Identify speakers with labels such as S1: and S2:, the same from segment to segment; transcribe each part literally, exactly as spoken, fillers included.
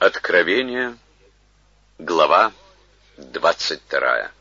S1: Откровение, глава двадцать вторая.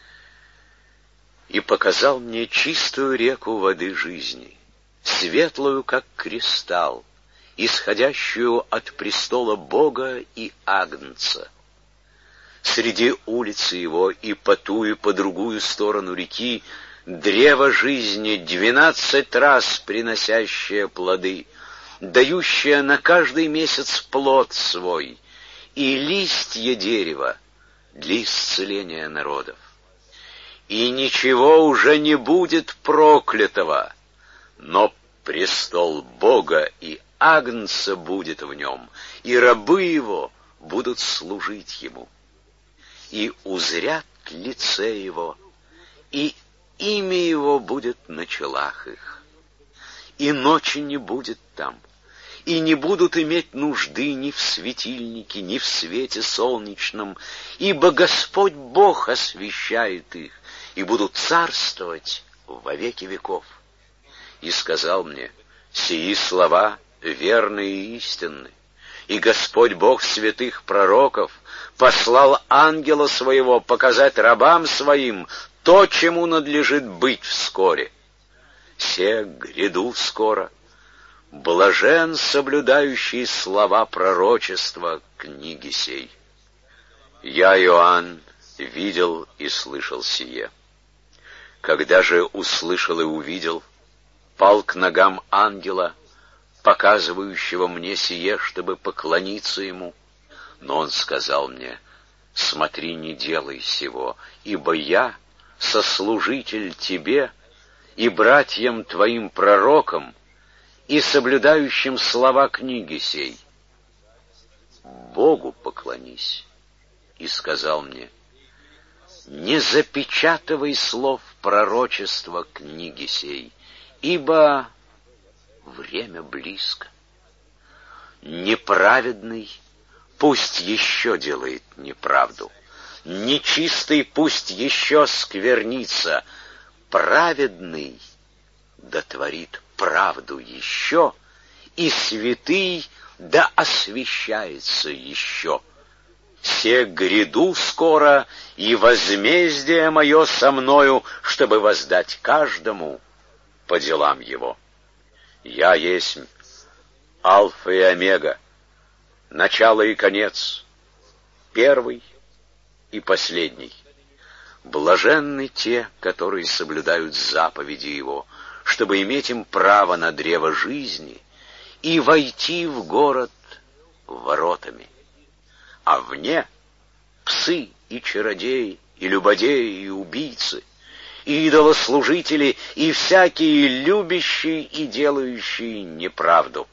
S1: «И показал мне чистую реку воды жизни, светлую, как кристалл, исходящую от престола Бога и Агнца. Среди улицы его и по ту и по другую сторону реки древо жизни, двенадцать раз приносящее плоды, дающее на каждый месяц плод свой, и листья дерева для исцеления народов. И ничего уже не будет проклятого, но престол Бога и Агнца будет в нем, и рабы его будут служить ему. И узрят лице его, и имя его будет на челах их. И ночи не будет там, и не будут иметь нужды ни в светильнике, ни в свете солнечном, ибо Господь Бог освещает их, и будут царствовать во веки веков. И сказал мне: сии слова верны и истинны, и Господь Бог святых пророков послал ангела своего показать рабам своим то, чему надлежит быть вскоре. Се гряду скоро, блажен соблюдающий слова пророчества книги сей. Я, Иоанн, видел и слышал сие. Когда же услышал и увидел, пал к ногам ангела, показывающего мне сие, чтобы поклониться ему. Но он сказал мне: смотри, не делай сего, ибо я сослужитель тебе и братьям твоим пророкам, и соблюдающим слова книги сей. Богу поклонись. И сказал мне: не запечатывай слов пророчества книги сей, ибо время близко. Неправедный пусть еще делает неправду, нечистый пусть еще сквернится, праведный да творит правду еще, и святый да освящается еще. Се гряду скоро, и возмездие мое со мною, чтобы воздать каждому по делам его. Я есть Альфа и Омега, начало и конец, первый и последний. Блаженны те, которые соблюдают заповеди его, чтобы иметь им право на древо жизни и войти в город воротами. А вне псы и чародеи, и любодеи, и убийцы, и идолослужители, и всякие любящие и делающие неправду.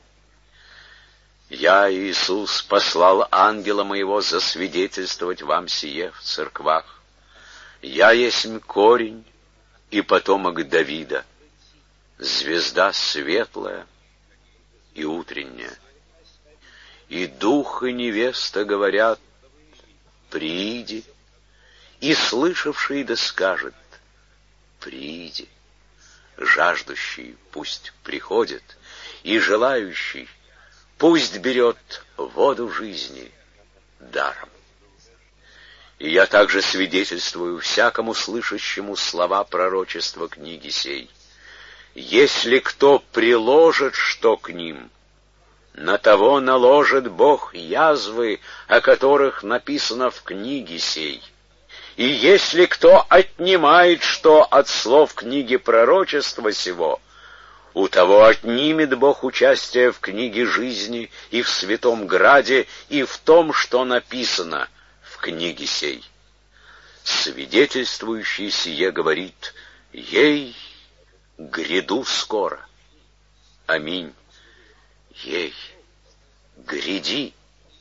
S1: Я, Иисус, послал ангела моего засвидетельствовать вам сие в церквах. Я есть корень и потомок Давида, звезда светлая и утренняя. И дух и невеста говорят: прииди, и слышавший да скажет: прииди. Жаждущий пусть приходит, и желающий пусть берет воду жизни даром. И я также свидетельствую всякому слышащему слова пророчества книги сей: если кто приложит что к ним, на того наложит Бог язвы, о которых написано в книге сей. И если кто отнимает что от слов книги пророчества сего, у того отнимет Бог участие в книге жизни и в святом граде, и в том, что написано в книге сей. Свидетельствующий сие говорит: ей гряду скоро. Аминь. Ей, гряди,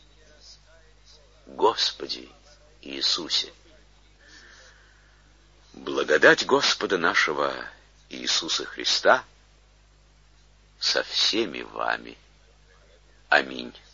S1: Господи Иисусе. Благодать Господа нашего Иисуса Христа со всеми вами. Аминь.